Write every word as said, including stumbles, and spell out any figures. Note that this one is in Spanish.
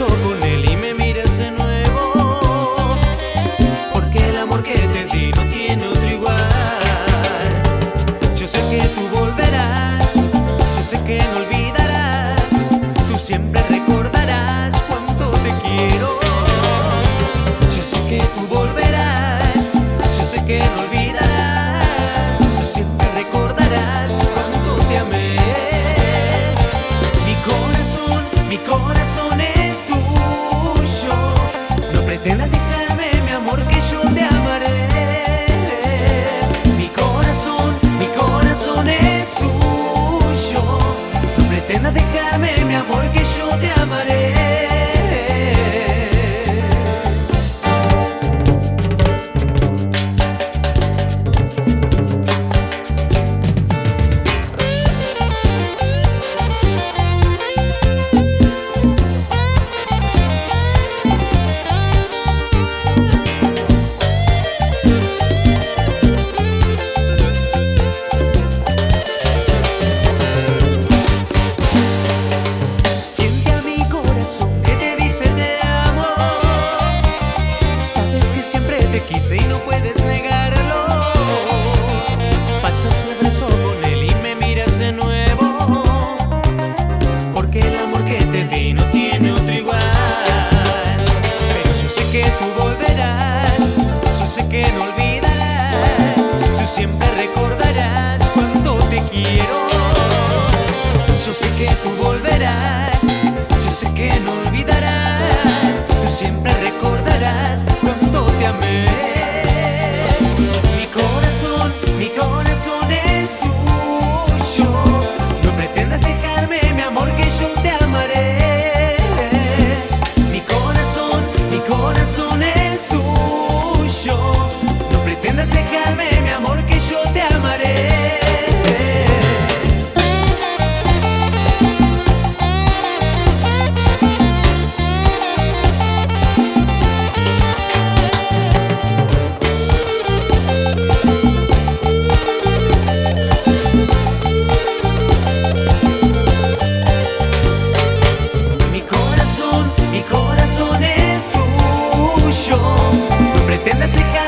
beso con él y me miras de nuevo, porque el amor que te di no tiene otro igual. Yo sé que tú volverás, yo sé que no olvidarás, tú siempre recordarás cuánto te quiero. Yo sé que tú volverás, yo sé que no olvidarás, tú siempre recordarás cuánto te amé. Mi corazón, mi corazón es tuyo, no pretendas dejarme, mi amor, que yo te amaré. Mi corazón, mi corazón es tuyo, no pretendas dejarme, mi amor, que yo te amaré. Te quise y no puedes negarlo. Pasas el beso con él y me miras de nuevo, porque el amor que te di no tiene otro igual. Pero yo sé que tú volverás, yo sé que no olvidarás, tú siempre recordarás cuánto te quiero. Yo sé que tú volverás, yo sé que no olvidarás, tú siempre recordarás cuánto te amé. Mi corazón, mi corazón es tuyo, no pretendas dejarme, mi amor, que yo te amaré. Mi corazón, mi corazón es tuyo, no pretendas dejarme, mi amor, que yo te amaré. Mi corazón es tuyo, no pretendas dejar